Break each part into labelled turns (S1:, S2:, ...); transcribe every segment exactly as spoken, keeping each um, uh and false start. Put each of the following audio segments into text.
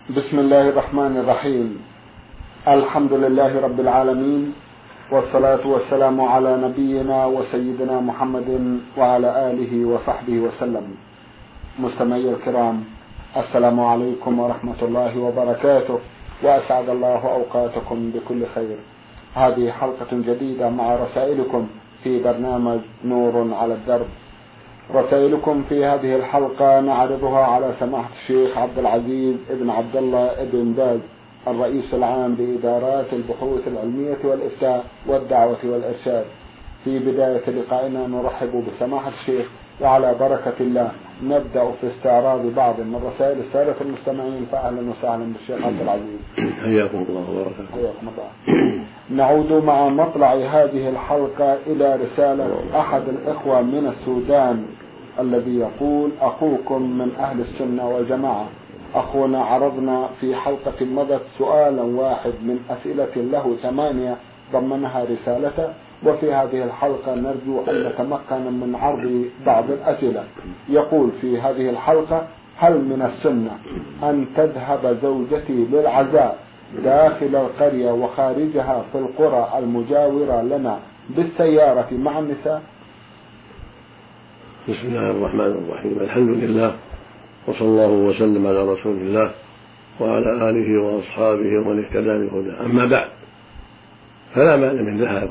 S1: بسم الله الرحمن الرحيم. الحمد لله رب العالمين، والصلاة والسلام على نبينا وسيدنا محمد وعلى آله وصحبه وسلم. مستمعي الكرام، السلام عليكم ورحمة الله وبركاته، وأسعد الله أوقاتكم بكل خير. هذه حلقة جديدة مع رسائلكم في برنامج نور على الدرب. رسائلكم في هذه الحلقة نعرضها على سماحة الشيخ عبد العزيز ابن عبد الله ابن باز، الرئيس العام لإدارات البحوث العلمية والإفتاء والدعوة والإرشاد. في بداية لقائنا نرحب بسماحة الشيخ، وعلى بركة الله نبدأ في استعراض بعض من رسائل السادة المستمعين. فأهلا وسهلا بالشيخ عبد العزيز.
S2: حياكم الله وبركاته.
S1: حياكم الله. نعود مع مطلع هذه الحلقة إلى رسالة أحد الإخوة من السودان الذي يقول: أخوكم من أهل السنة والجماعة. أخونا عرضنا في حلقة مضت سؤالا واحد من أسئلة له ثمانية ضمنها رسالته، وفي هذه الحلقة نرجو أن نتمكن من عرض بعض الأسئلة. يقول في هذه الحلقة: هل من السنة أن تذهب زوجتي للعزاء داخل القرية وخارجها في القرى المجاورة لنا بالسيارة مع النساء؟
S2: بسم الله الرحمن الرحيم. الحمد لله، وصلى الله وسلم على رسول الله وعلى آله وأصحابه ومن اهتدى بهداه. أما بعد، فلا مانع من ذهاب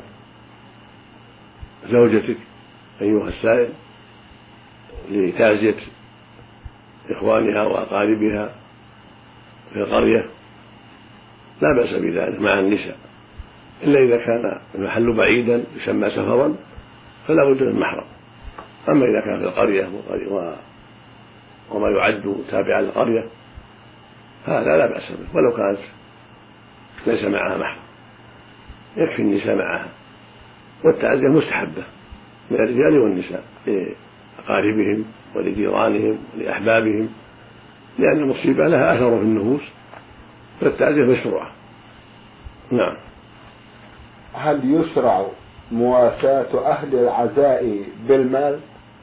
S2: زوجتك أيها السائل لتعزية إخوانها وأقاربها في القرية، لا بأس بذلك مع النساء، إلا إذا كان المحل بعيدا يسمى سفرا فلا بد من محرم. أما إذا كان في القرية وما يعد تابعا للقرية هذا لا بأس به، ولو كانت ليس معها محرم يكفي النساء معها. والتعزية مستحبة من الرجال والنساء لأقاربهم ولجيرانهم ولأحبابهم، لأن المصيبة لها أثر في النفوس، فالتعزية مشروعة. نعم.
S1: هل يشرع مواساة أهل العزاء بالمال؟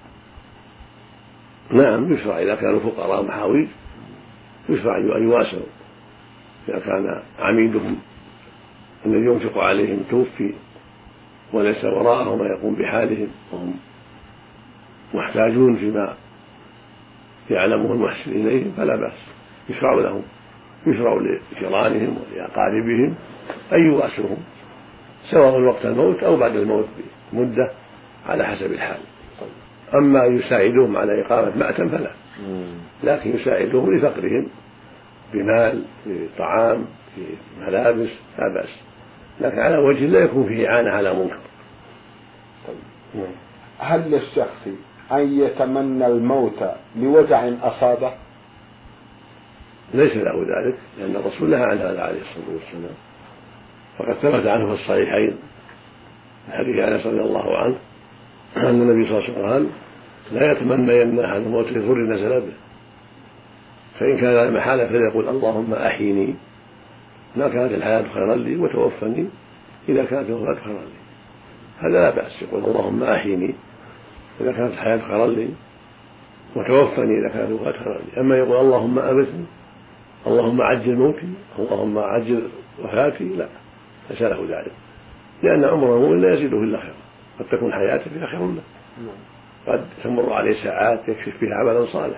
S2: نعم يشرع، إذا كانوا فقراء محاويج يشرع أن يواسوا. إذا كان عميدهم الذي ينفق عليهم توفي وليس وراءهم ما يقوم بحالهم وهم محتاجون فيما يعلمه المحسن إليهم فلا بأس، يشرع لهم، يشرع لجيرانهم ولأقاربهم أن يواسوهم سواء وقت الموت أو بعد الموت بمدة على حسب الحال. أما يساعدهم على إقامة مأتم فلا، لكن يساعدهم لفقرهم بمال، بطعام، بملابس، لا بأس، لكن على وجه لا يكون فيه إعانة على منكر.
S1: هل للشخص أن يتمنى الموت لوجع أصابه؟
S2: ليس له ذلك، لأن الرسول نهى عن هذا عليه الصلاة والسلام، فقد ثبت عنه في الصحيحين من حديث أنس رضي الله عنه أن النبي صلى الله عليه وسلم قال: لا يتمنين أحد الموت لضر نزل به، فإن كان لا محالة فليقول: اللهم أحيني ما كانت الحياة خيرا لي، وتوفني إذا كانت الوفاة خيرا لي. هذا لا بأس، يقول: اللهم أحيني إذا كانت الحياة خيرا لي، وتوفني إذا كانت الوفاة خيرا لي. أما يقول: اللهم أمتني، اللهم عجل موتي، اللهم عجل وفاتي، لا، ليس له ذلك، لأن عمر المؤمن لا يزيده إلا خيرا، قد تكون حياته فيها خير له، قد تمر عليه ساعات يكشف فيها عملا صالح،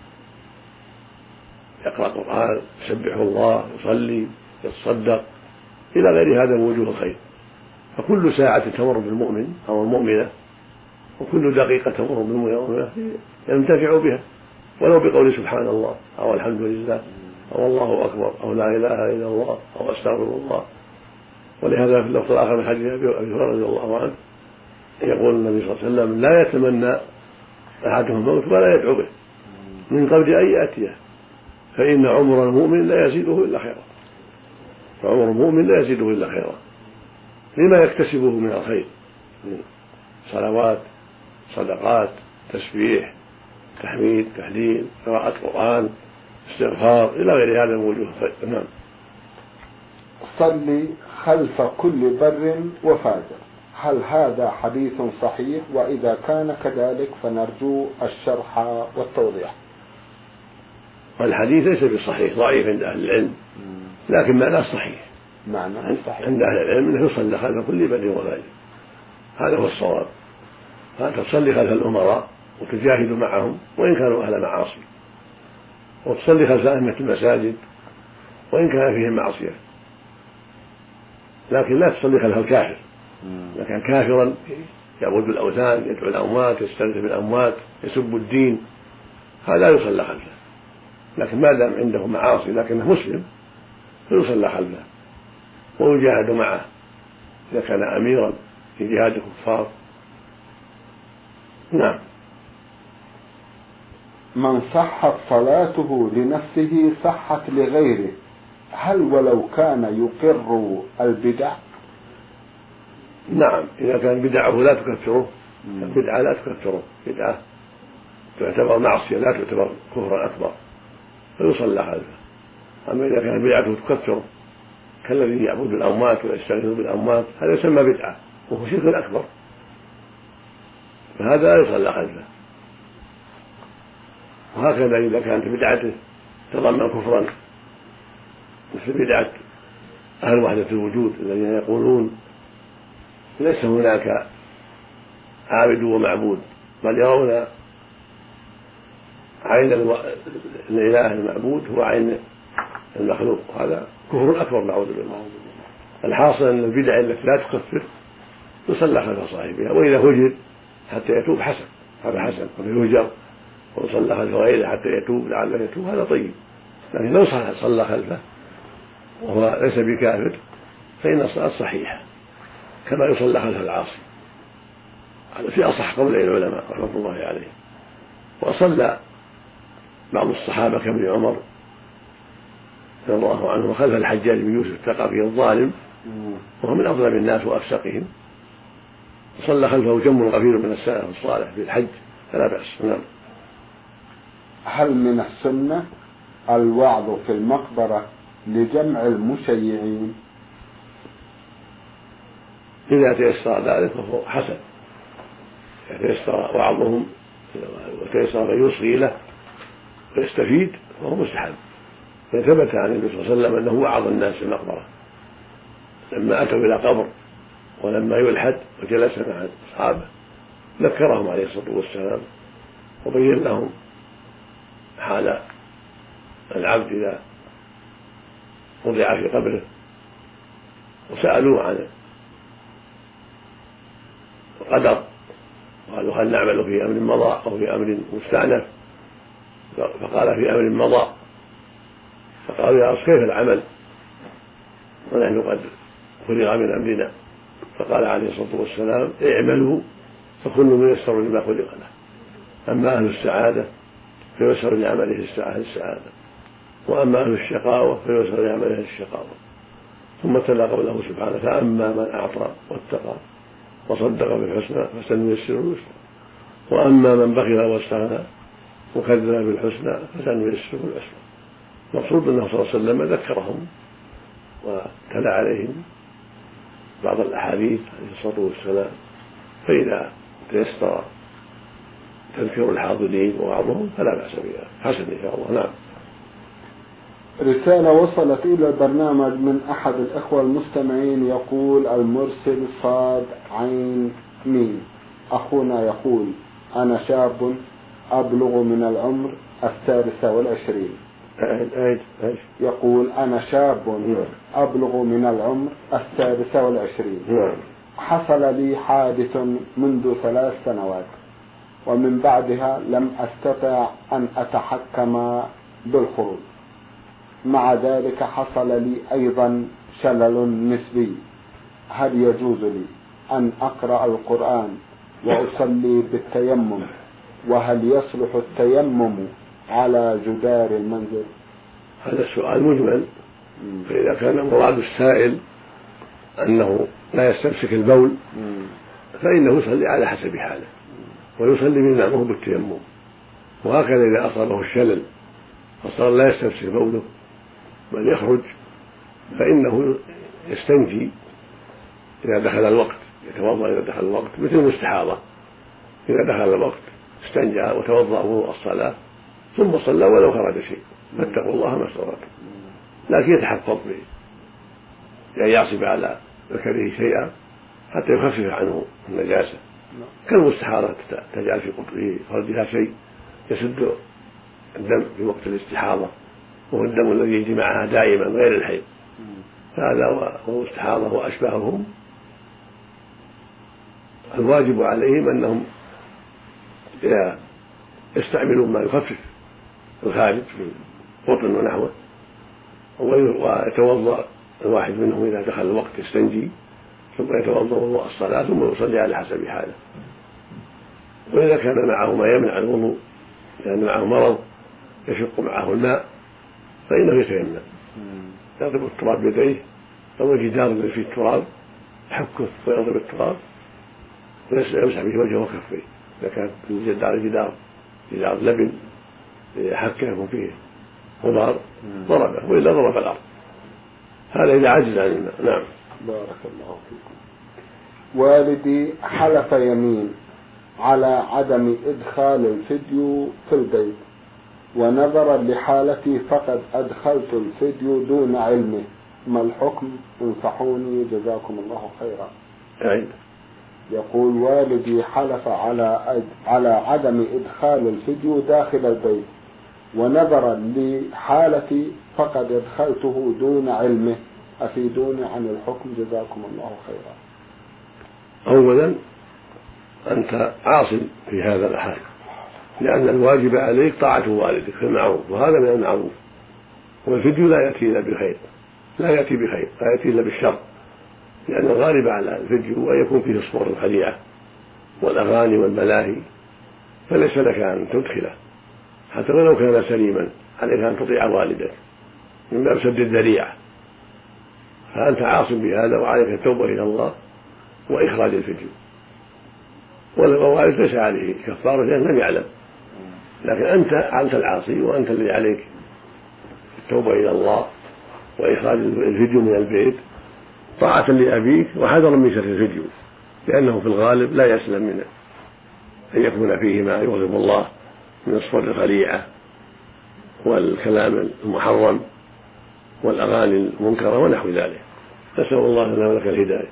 S2: يقرأ القرآن، يسبح الله، يصلي، يتصدق، إلى غير هذا من وجوه الخير. فكل ساعة تمر بالمؤمن أو المؤمنة وكل دقيقة تمر بالمؤمنة ينتفع بها، ولو بقول سبحان الله أو الحمد لله أو الله أكبر أو لا إله إلا الله أو أستغفر الله. ولهذا في اللفظ الآخر من حديث أبي هريرة رضي الله عنه يقول النبي صلى الله عليه وسلم: لا يتمنى أحدهم الموت ولا يدعو به من قبل أن يأتيه، فإن عمر المؤمن لا يزيده إلا خيرا. فعمر المؤمن لا يزيده إلا خيرا لما يكتسبه من الخير من صلوات، صدقات، تسبيح، تحميد، تهليل، قراءة قرآن، استغفار، إلى غير هذا من وجوه الخير. نعم.
S1: صلي خلف كل بر وفاجر، هل هذا حديث صحيح؟ وإذا كان كذلك فنرجو الشرح والتوضيح.
S2: والحديث ليس بصحيح، ضعيف عند أهل العلم، لكن معناه صحيح.
S1: معناه صحيح
S2: عند أهل العلم أنه يصلى خلف كل بر وفاجر، هذا هو الصواب. فأنت تصلي خلف الأمراء وتجاهد معهم وإن كانوا أهل معاصي، وتصلي خلف أئمة المساجد وإن كان فيهم معصية، لكن لا تصلي خلف الكافر. إذا كان كافرا يعبد الأوثان، يدعو الأموات، يستغيث بالأموات، يسب الدين، هذا يصلى خلفه. لكن ما دام عنده معاصي لكنه مسلم فيصلى خلفه ويجاهد معه إذا كان أميرا في جهاد الكفار. نعم.
S1: من صحت صلاته لنفسه صحت لغيره، هل ولو كان يقر البدع؟
S2: نعم، إذا كان بدعه لا تكفره، البدعة لا تكفره، بدعة تعتبر معصية لا تعتبر كفرا أكبر فيصلى خلفه. أما إذا كان بدعته تكفره كالذي يعبد الأموات ويستغيث بالأموات، هذا يسمى بدعة وهو شرك أكبر، فهذا لا يصلى خلفه. وهكذا إذا كانت بدعته تضمن كفرا مثل بدعة أهل وحدة الوجود الذين يقولون ليس هناك عابد ومعبود، بل يرون عين الإله المعبود هو عين المخلوق، هذا كفر أكبر نعوذ بالله. الحاصل أن البدع التي لا تكفر يصلى خلف صاحبها، وإذا هجر حتى يتوب حسن، هذا حسن، ويهجر ويصلى خلف غيره حتى يتوب لعله يتوب، هذا طيب. لكن لو صلى خلفه وهو ليس بكافر فإن الصلاة صحيحة كما يصلى خلف العاصي، هذا في أصح قول العلماء رحمة الله عليه. وصلى بعض الصحابة كابن عمر رضي الله عنه خلف الحجاج بن يوسف الثقفي الظالم، وهو من أظلم الناس وأفسقهم، وصلى خلفه جم غفير من السلف الصالح في الحج فلا بأس. نعم.
S1: هل من السنة الوعظ في المقبرة لجمع المشيعين؟
S2: إذا تيسر ذلك فهو حسن، إذا تيسر وعظهم وتيسر من يصغي له ويستفيد فهو مستحب. فثبت عن النبي صلى الله عليه وسلم أنه وعظ الناس في المقبرة لما أتوا إلى قبر ولما يلحد وجلس مع أصحابه ذكرهم عليه الصلاة والسلام وبين لهم حال العبد إذا وضع في قبره، وسألوه عن القدر وقالوا هل نعمل في أمر مضى أو في أمر مستأنف؟ فقال في أمر مضى. فقالوا يا رسول كيف العمل ونحن قد فرغ من أمرنا؟ فقال عليه الصلاة والسلام اعملوا فكل ميسر لما خلق له، أما أهل السعادة فييسر لعمله السعادة، وأما أهل الشقاوة فييسر لعمله الشقاوة. ثم تلا قوله سبحانه فأما من أعطى واتقى وصدق بالحسنى فسنيسره اليسرى، وأما من بخل واستغنى وكذب بالحسنى فسنيسره العسرى. المقصود أنه صلى الله عليه وسلم ذكرهم وتلا عليهم بعض الأحاديث عليه الصلاة والسلام، فإذا تيسر تذكر الحاضرين ووعظهم فلا بأس بها، حسن إن شاء الله. نعم.
S1: رسالة وصلت إلى البرنامج من أحد الأخوة المستمعين يقول المرسل صاد عين ميم. أخونا يقول أنا شاب أبلغ من العمر السادسة والعشرين. يقول أنا شاب أبلغ من العمر السادسة والعشرين، حصل لي حادث منذ ثلاث سنوات ومن بعدها لم أستطع أن أتحكم بالخروج، مع ذلك حصل لي أيضا شلل نسبي. هل يجوز لي أن أقرأ القرآن وأصلي بالتيمم؟ وهل يصلح التيمم على جدار المنزل؟
S2: هذا السؤال مجمل، فإذا كان مراد السائل أنه لا يستمسك البول فإنه يصلي على حسب حاله ويصلي من نعمه بالتيمم. وهكذا إذا أصابه الشلل فصار لا يستمسك بوله بل يخرج فإنه يستنجي إذا دخل الوقت، يتوضأ إذا دخل الوقت مثل المستحاضة، إذا دخل الوقت استنجى وتوضأ وضوء الصلاة ثم صلى ولو خرج شيء. فاتقوا الله ما استطعتم، لكن يتحفظ به يعني يعصب على ذكره شيئا حتى يخفف عنه النجاسة، كالمستحاضة تجعل في قطره فرجها شيء يسد الدم في وقت الاستحاضة وهو الدم الذي يجري معها دائما غير الحيض، هذا والمستحاضة وأشباههم الواجب عليهم أنهم يستعملوا ما يخفف الخارج في قطن ونحوه، ويتوضأ الواحد منهم إذا دخل الوقت يستنجي ثم يتوضأ وضوء الصلاة ثم يصلي على حسب حاله. وإذا كان معه ما يمنع الوضوء لأن معه مرض يشق معه الماء فإنه يتيمم، يضرب التراب بيديه أو الجدار الذي فيه التراب يحكه ويضرب التراب ويمسح به وجهه وكفيه، إذا كان الجدار جدار جدار لبن حكه يكون فيه غبار ضربه وإلا ضرب الأرض، هذا إذا عجز عن الماء. نعم.
S1: بارك الله فيكم. والدي حلف يمين على عدم إدخال الفيديو في البيت، ونظرا لحالتي فقد أدخلت الفيديو دون علمه، ما الحكم؟ انصحوني جزاكم الله خيرا.
S2: أعيد.
S1: يقول والدي حلف على على عدم إدخال الفيديو داخل البيت، ونظرا لحالتي فقد أدخلته دون علمه، أفيدوني عن الحكم جزاكم الله خيرا.
S2: أولا أنت عاصم في هذا الحال، لأن الواجب عليك طاعة والدك في المعروف، وهذا من المعروف، والفيديو لا يأتي إلا بخير، لا يأتي بخير، لا يأتي إلا بالشر، لأن الغالب على الفيديو أن يكون فيه الصور الخليعة والأغاني والملاهي، فليس لك أن تدخله حتى ولو كان سليما، عليك أن تطيع والدك من باب سد الذريعة، فأنت عاصم بهذا وعليك التوبة إلى الله وإخراج الفيديو، والوالد ليس عليه كفارة لأنه لم يعلم، لكن أنت أنت العاصي وأنت الذي عليك التوبة إلى الله وإخراج الفيديو من البيت طاعة لأبيك وحذرا من شر الفيديو، لأنه في الغالب لا يسلم من أن يكون فيه ما يغضب الله من الصور الخليعة والكلام المحرم والأغاني المنكرة ونحو ذلك. نسأل الله لنا ولك الهداية.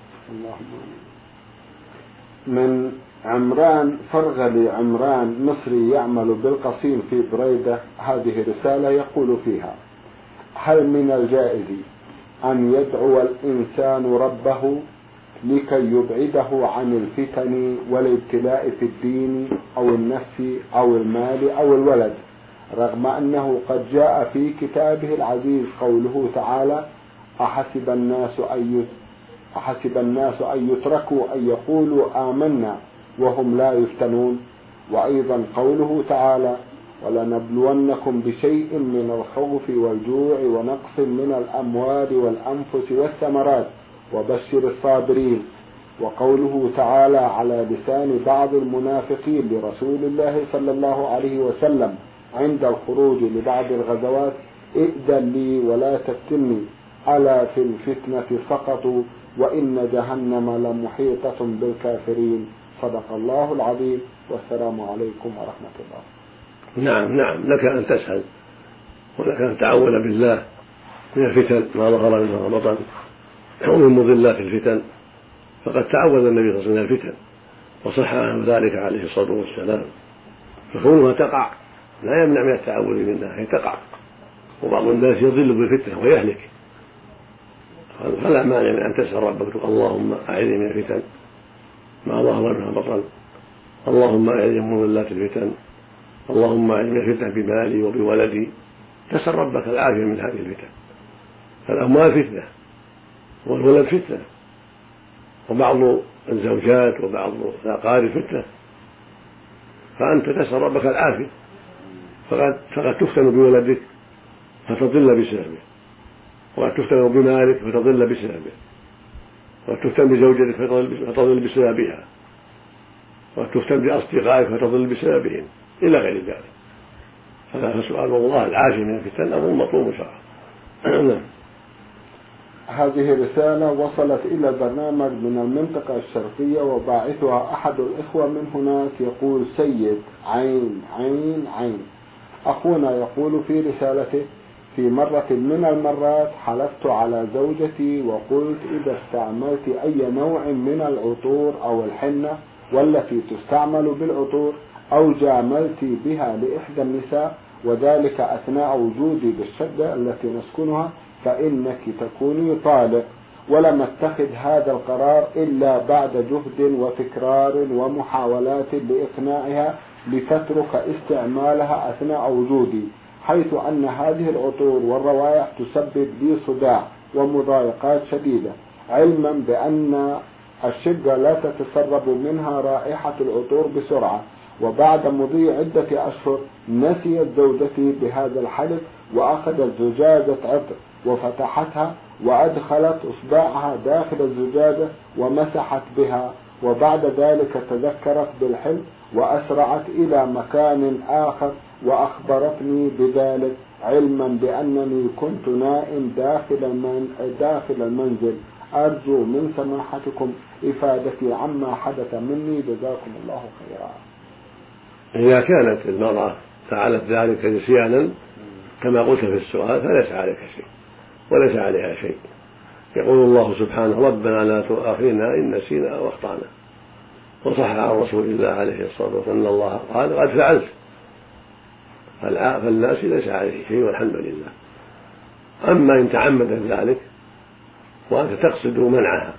S1: من عمران فرغلي عمران مصري يعمل بالقصيم في بريدة، هذه رسالة يقول فيها: هل من الجائز أن يدعو الإنسان ربه لكي يبعده عن الفتن والابتلاء في الدين أو النفس أو المال أو الولد، رغم أنه قد جاء في كتابه العزيز قوله تعالى: أحسب الناس أن أحسب الناس أن يتركوا أن يقولوا آمنا وهم لا يفتنون، وأيضا قوله تعالى: ولنبلونكم بشيء من الخوف والجوع ونقص من الأموال والأنفس والثمرات وبشر الصابرين، وقوله تعالى على لسان بعض المنافقين لرسول الله صلى الله عليه وسلم عند الخروج لبعض الغزوات: ائذن لي ولا تفتني، ألا في الفتنة سقطوا وإن جهنم لمحيطة بالكافرين. صدق الله العظيم، والسلام عليكم ورحمة الله.
S2: نعم نعم لك أن تسأل ولك أن تعوذ بالله من الفتن ما ظهر منها وما بطن ومن مضلات الفتن، فقد تعوذ النبي صلى الله عليه وسلم من الفتن وصح عنه ذلك عليه الصلاة والسلام، فكونها تقع لا يمنع من التعوذ منها، هي تقع، وبعض الناس يضل بالفتنة ويهلك، فلا مانع من أن تسأل ربك: اللهم أعذني من الفتن ما ظهر منها بطن، اللهم أعذني من مضلات الفتن، اللهم أعذني من الفتن بمالي وبولدي. تسأل ربك العافية من هذه الفتن، فالأموال فتنة والولد فتنة وبعض الزوجات وبعض الأقارب فتنة، فأنت تسأل ربك العافية، فقد, فقد تفتن بولدك فتضل بسببه، وقد تفتن بمالك فتضل بسببه، وقد تفتن بزوجتك فتضل بسببها، وقد تفتن بأصدقائك فتضل بسببهم إلى غير ذلك. فسؤال الله العافية من الفتن أمر مطلوب شرعا.
S1: هذه رسالة وصلت إلى برنامج من المنطقة الشرقية، وباعثها أحد الإخوة من هناك يقول: سيد عين عين عين، أخونا يقول في رسالته: في مرة من المرات حلفت على زوجتي وقلت إذا استعملت أي نوع من العطور أو الحنة والتي تستعمل بالعطور أو جاملت بها لإحدى النساء وذلك أثناء وجودي بالشقة التي نسكنها فإنك تكوني طالق، ولم اتخذ هذا القرار إلا بعد جهد وتكرار ومحاولات لإقناعها لتترك استعمالها أثناء وجودي، حيث أن هذه العطور والروائح تسبب لي صداع ومضايقات شديدة، علما بأن الشقة لا تتسرب منها رائحة العطور بسرعة. وبعد مضي عدة أشهر نسيت زوجتي بهذا الحلف وأخذت زجاجة عطر وفتحتها وأدخلت إصبعها داخل الزجاجة ومسحت بها، وبعد ذلك تذكرت بالحلف وأسرعت إلى مكان آخر وأخبرتني بذلك، علما بأنني كنت نائم داخل داخل المنزل. أرجو من سماحتكم إفادتي عما حدث مني، جزاكم الله خيرا.
S2: إذا كانت المرأة فعلت ذلك نسيانا كما قلت في السؤال فليس عليك شيء وليس عليها شيء. يقول الله سبحانه: ربنا لا تؤاخذنا إن نسينا أو أخطأنا. وصح عن رسول الله عليه الصلاة والسلام أن الله قال: قد فعلت. فالناس ليس عليه شيء والحمد لله. أما إن تعمدت ذلك وأنت تقصد منعها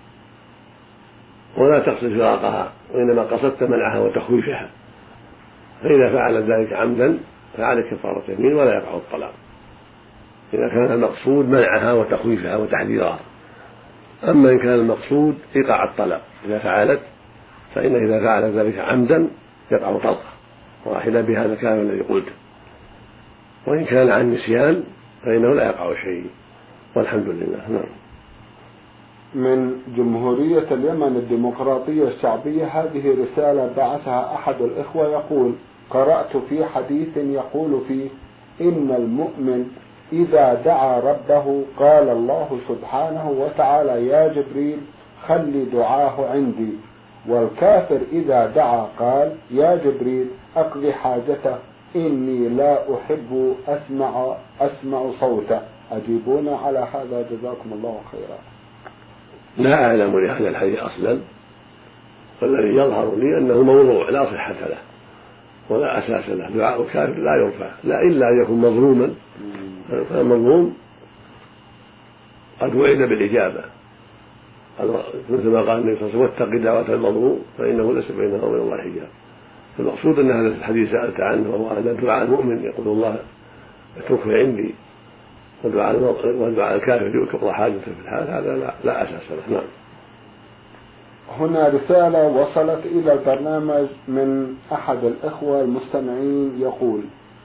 S2: ولا تقصد فراقها وإنما قصدت منعها وتخويفها، فإذا فعل ذلك عمدا فعلى كفارة يمين ولا يقع الطلاق، إذا كان المقصود منعها وتخويفها وتحذيرها. أما إن كان المقصود إيقاع الطلاق إذا فعلت، فإن إذا فعل ذلك عمدا يقع طلقة واحدة بهذا الكلام الذي قلته، وإن كان عن نسيان فإنه لا يقع شيء والحمد لله. نعم.
S1: من جمهورية اليمن الديمقراطية الشعبية، هذه رسالة بعثها أحد الإخوة يقول: قرأت في حديث يقول فيه إن المؤمن إذا دعا ربه قال الله سبحانه وتعالى: يا جبريل خلي دعاه عندي، والكافر إذا دعا قال: يا جبريل أقضي حاجته إني لا أحب أسمع أسمع صوته. أجيبونا على هذا جزاكم الله خيرا.
S2: لا أعلم لهذا الحديث أصلا، والذي يظهر لي أنه موضوع لا صحة له ولا أساس له. دعاء الكافر لا يرفع لا إلا أن يكون مظلوما، فالمظلوم قد وعد بالإجابة مثل ما قال النبي صلى الله عليه وسلم: واتق دعوة المظلوم فإنه ليس بينه وبين الله حجاب. المقصود أن هذا الحديث سألت عنه وهو أن دعاء المؤمن يقول الله اتركه عندي، ودعاء الكافر يترك حاجته في الحال، هذا لا, لا أساس له. نعم.
S1: هنا رسالة وصلت إلى البرنامج من أحد الإخوة المستمعين يقول: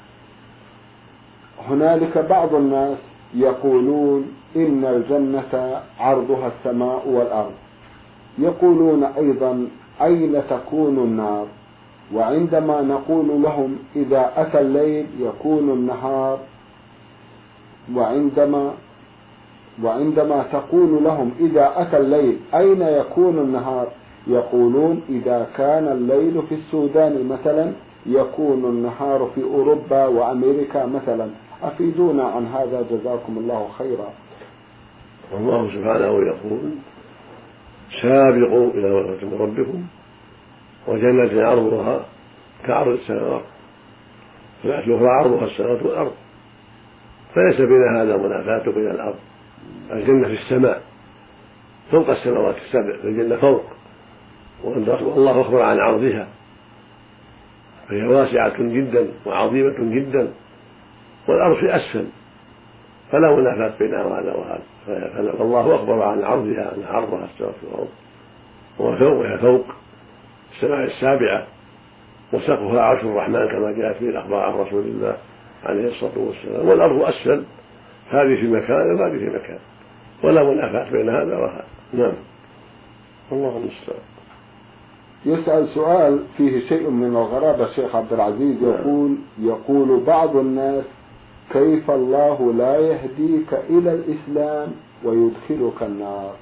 S1: هنالك بعض الناس يقولون إن الجنة عرضها السماء والأرض، يقولون أيضا أين تكون النار؟ وعندما نقول لهم إذا أتى الليل يكون النهار، وعندما وعندما تقول لهم إذا أتى الليل أين يكون النهار؟ يقولون إذا كان الليل في السودان مثلا يكون النهار في أوروبا وأمريكا مثلا. أفيدونا عن هذا جزاكم الله خيرا.
S2: والله سبحانه يقول: سابقوا إلى مغفرة من ربكم وجنة عرضها كعرض السماوات، والآية الأخرى عرضها السماوات والأرض، فليس بين هذا منافاة بين الأرض. الجنة في السماء فوق السماوات السبع، الجنة فوق، والله أخبر عن عرضها، فهي واسعة جدا وعظيمة جدا، والأرض في أسفل، فلا منافاة بين هذا وهذا. فالله أخبر عن عرضها أن عرضها السماوات والأرض، وفوقها فوق السماء السابعة، وسقفها عرش الرحمن كما جاءت به الأخبار عن رسول الله عليه الصلاة والسلام، والأرض أسفل، هذه في مكان وهذه في مكان، ولا منافاة بين هذا وهذا. نعم. الله المستعان.
S1: يسأل سؤال فيه شيء من الغرابة الشيخ عبد العزيز، يقول يقول بعض الناس: كيف الله لا يهديك إلى الإسلام ويدخلك النار؟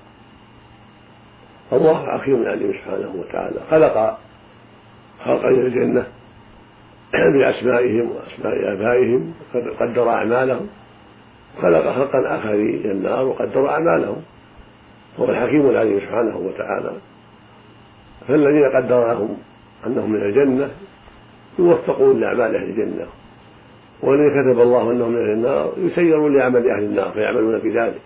S2: الله حكيم عليم سبحانه وتعالى، خلق خلق الجنة بأسمائهم وأسماء آبائهم، قدر أعمالهم، خلق خلقا آخرين النار وقدر أعمالهم، هو الحكيم العليم سبحانه وتعالى. فالذين قدر لهم أنهم من الجنة يوفقون لأعمال أهل الجنة، والذين كتب الله أنهم من أهل النار يسيرون لعمل أهل النار فيعملون بذلك،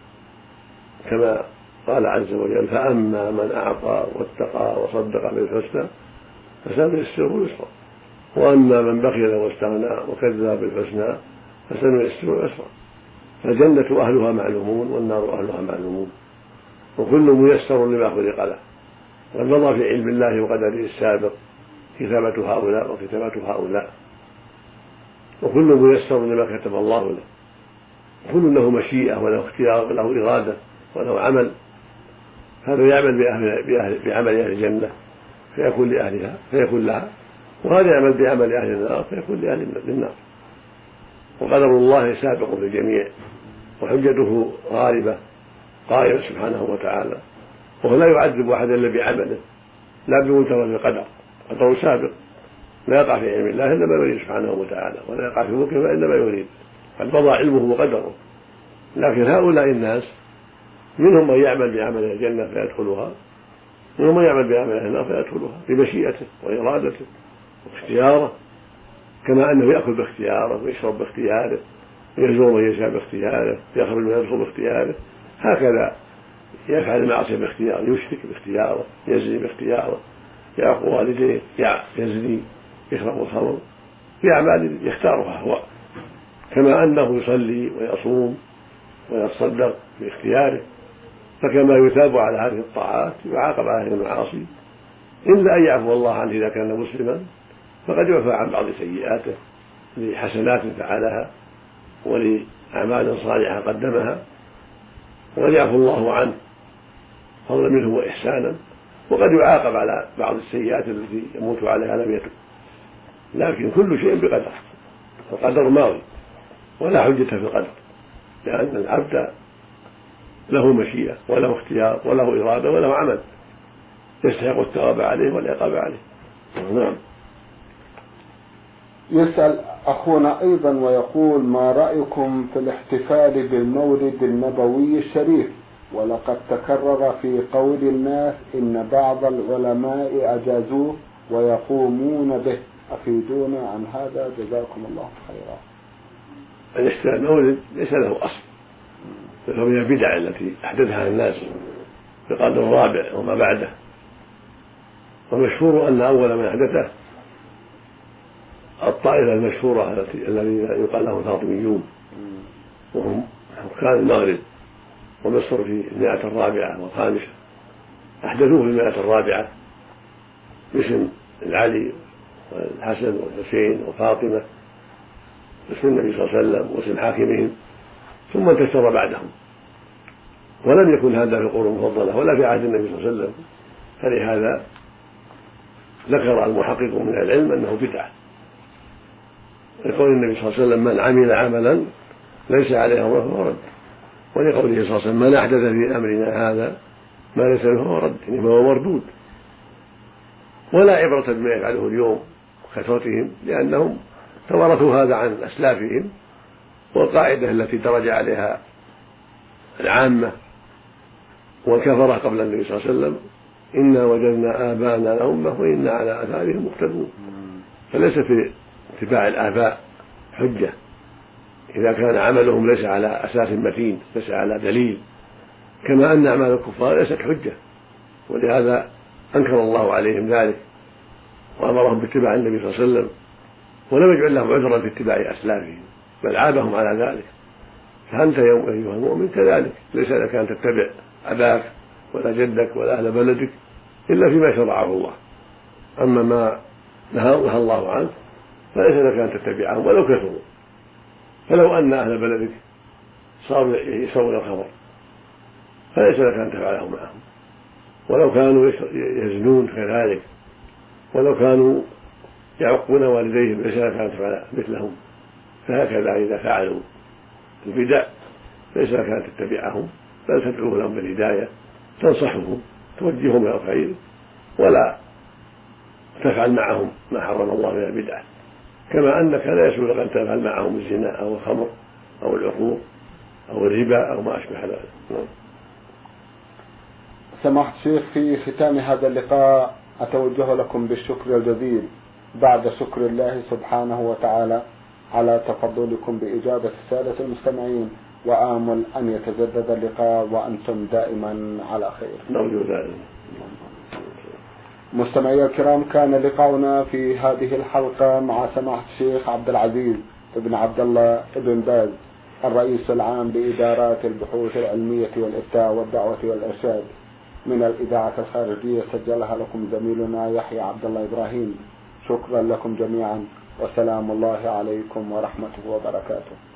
S2: كما قال عز وجل: فأما من أعطى واتقى وصدق بالحسنى فسنيسره يسرا، وأما من بخل واستغنى وكذب بالحسنى فسنيسره يسرا. فالجنة أهلها معلومون والنار أهلها معلومون، وكل ميسر لما خلق له، وقد مضى في علم الله وقدره السابق كتابة هؤلاء وكتابة هؤلاء، وكل ميسر لما كتب الله له، كل له مشيئة وله اختيار وله إرادة وله عمل. هذا يعمل بأهل بأهل بعمل أهل الجنة فيكون لأهلها فيكون لها، وهذا يعمل بعمل أهل النار فيكون لأهل النار. وقدر الله سابق للجميع، وحجته غالبة قائمة سبحانه وتعالى، وهو لا يعذب أحدا إلا بعمله، لا بمجرد القدر. قدر سابق لا يقع في علم الله إلا ما يريد سبحانه وتعالى، ولا يقع في ملكه إلا ما يريد، قد مضى علمه وقدره. لكن هؤلاء الناس منهم من يعمل بعمل الجنة فيدخلها، منهم من يعمل بعمل النار فيدخلها بمشيئته وإرادته واختياره، كما أنه يأكل باختياره ويشرب باختياره ويزور من يشاء باختياره ويخرج من يدخل باختياره. هكذا يفعل المعصية باختياره، يشرك باختياره، يزني باختياره، يعق والديه، يزني، يشرب الخمر، في أعمال يختارها هو، كما أنه يصلي ويصوم ويتصدق باختياره. فكما يثاب على هذه الطاعات يعاقب على هذه المعاصي، إلا أن يعفو الله عنه إذا كان مسلما، فقد يعفى عن بعض سيئاته لحسنات فعلها ولأعمال صالحة قدمها، وقد يعفو الله عنه فضلا منه وإحسانا، وقد يعاقب على بعض السيئات التي يموت عليها لم يتب. لكن كل شيء بقدر، القدر ماضي ولا حجة في القدر، لأن العبد له مشيئة وله اختيار وله إرادة وله عمل يستحق الثواب عليه والعقاب عليه. نعم.
S1: يسأل أخونا أيضا ويقول: ما رأيكم في الاحتفال بالمولد النبوي الشريف؟ ولقد تكرر في قول الناس إن بعض العلماء أجازوه ويقومون به، أفيدونا عن هذا جزاكم الله خيرا.
S2: الاحتفال بالمولد ليس له أصل، فهو من البدع التي أحدثها الناس في القرن الرابع وما بعده، والمشهور أن أول من أحدثه الطائفة المشهورة الذين يقال لهم الفاطميون، وهم حكام المغرب ومصر في المئة الرابعة والخامسة، أحدثوه في المئة الرابعة باسم العلي والحسن والحسين وفاطمة، باسم النبي صلى الله عليه وسلم واسم حاكمهم، ثم انتشر بعدهم، ولم يكن هذا في القرون المفضلة ولا في عهد النبي صلى الله عليه وسلم. فلهذا ذكر المحقق من العلم أنه بدعة، لقول النبي صلى الله عليه وسلم: من عمل عملا ليس عليه أمره فهو رد، ولقوله صلى الله عليه وسلم: من أحدث في أمرنا هذا ما ليس له فهو رد، يعني فهو مردود. ولا عبرة بما يفعله اليوم وكثرتهم، لأنهم تورثوا هذا عن أسلافهم، والقاعدة التي درج عليها العامة والكفرة قبل النبي صلى الله عليه وسلم: إنا وجدنا آباءنا أمة وإنا على آثارهم مقتدون. فليس في اتباع الآباء حجة إذا كان عملهم ليس على أساس متين، ليس على دليل، كما أن أعمال الكفار ليست حجة، ولهذا أنكر الله عليهم ذلك وأمرهم باتباع النبي صلى الله عليه وسلم، ولم يجعل لهم عذرا في اتباع أسلافهم، بل عابهم على ذلك. فأنت يوم أيها المؤمن كذلك، ليس لك أن تتبع أباك ولا جدك ولا أهل بلدك إلا فيما شرعه الله، أما ما نهى الله عنه فليس لك أن تتبعهم ولو كثروا. فلو أن أهل بلدك صاروا يشربون الخمر فليس لك أن تفعله معهم، ولو كانوا يزنون كذلك، ولو كانوا يعقون والديهم ليس لك أن تفعل مثلهم. فهكذا إذا فعلوا البدع ليس لك أن تتبعهم، بل تدعو لهم بالهداية، تنصحهم، توجههم إلى الخير، ولا تفعل معهم ما حرم الله من البدع. كما أنك لا يسوء أن تفعل معهم الزنا أو الخمر أو العقوق أو الربا أو ما أشبه ذلك.
S1: سماحة الشيخ، في ختام هذا اللقاء أتوجه لكم بالشكر الجزيل بعد شكر الله سبحانه وتعالى على تفضلكم بإجابة السادة المستمعين، وآمل أن يتجدد اللقاء وأنتم دائما على خير.
S2: نرجو ذلك.
S1: مستمعي الكرام، كان لقاؤنا في هذه الحلقة مع سماحة الشيخ عبد العزيز بن عبد الله بن باز، الرئيس العام بإدارات البحوث العلمية والإفتاء والدعوة والإرشاد، من الإذاعة الخارجية. سجلها لكم زميلنا يحيى عبد الله إبراهيم. شكرا لكم جميعا، وسلام الله عليكم ورحمته وبركاته.